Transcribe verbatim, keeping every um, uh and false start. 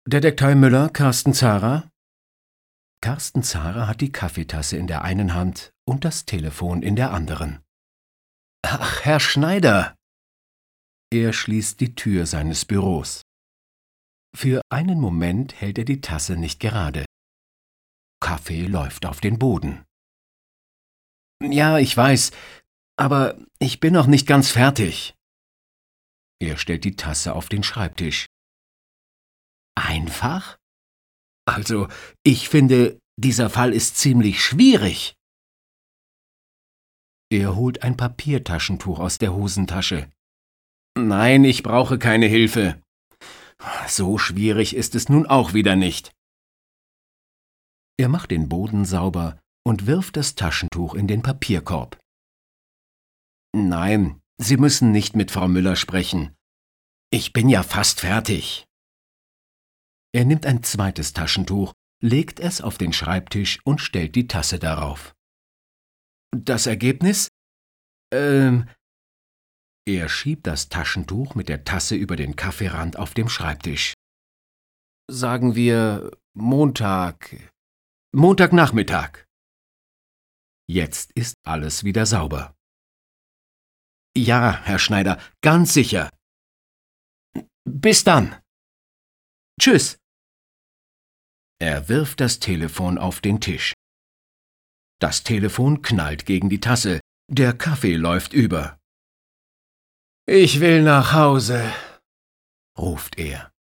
Detektiv Müller, Carsten Zahrer? Carsten Zahrer hat die Kaffeetasse in der einen Hand und das Telefon in der anderen. »Ach, Herr Schneider!« Er schließt die Tür seines Büros. Für einen Moment hält er die Tasse nicht gerade. Kaffee läuft auf den Boden. »Ja, ich weiß, aber ich bin noch nicht ganz fertig.« Er stellt die Tasse auf den Schreibtisch. »Einfach? Also, ich finde, dieser Fall ist ziemlich schwierig.« Er holt ein Papiertaschentuch aus der Hosentasche. »Nein, ich brauche keine Hilfe. So schwierig ist es nun auch wieder nicht.« Er macht den Boden sauber und wirft das Taschentuch in den Papierkorb. »Nein, Sie müssen nicht mit Frau Müller sprechen. Ich bin ja fast fertig.« Er nimmt ein zweites Taschentuch, legt es auf den Schreibtisch und stellt die Tasse darauf. »Das Ergebnis? Ähm...« Er schiebt das Taschentuch mit der Tasse über den Kaffeerand auf dem Schreibtisch. »Sagen wir Montag... Montagnachmittag.« Jetzt ist alles wieder sauber. »Ja, Herr Schneider, ganz sicher. Bis dann. Tschüss.« Er wirft das Telefon auf den Tisch. Das Telefon knallt gegen die Tasse, der Kaffee läuft über. »Ich will nach Hause«, ruft er.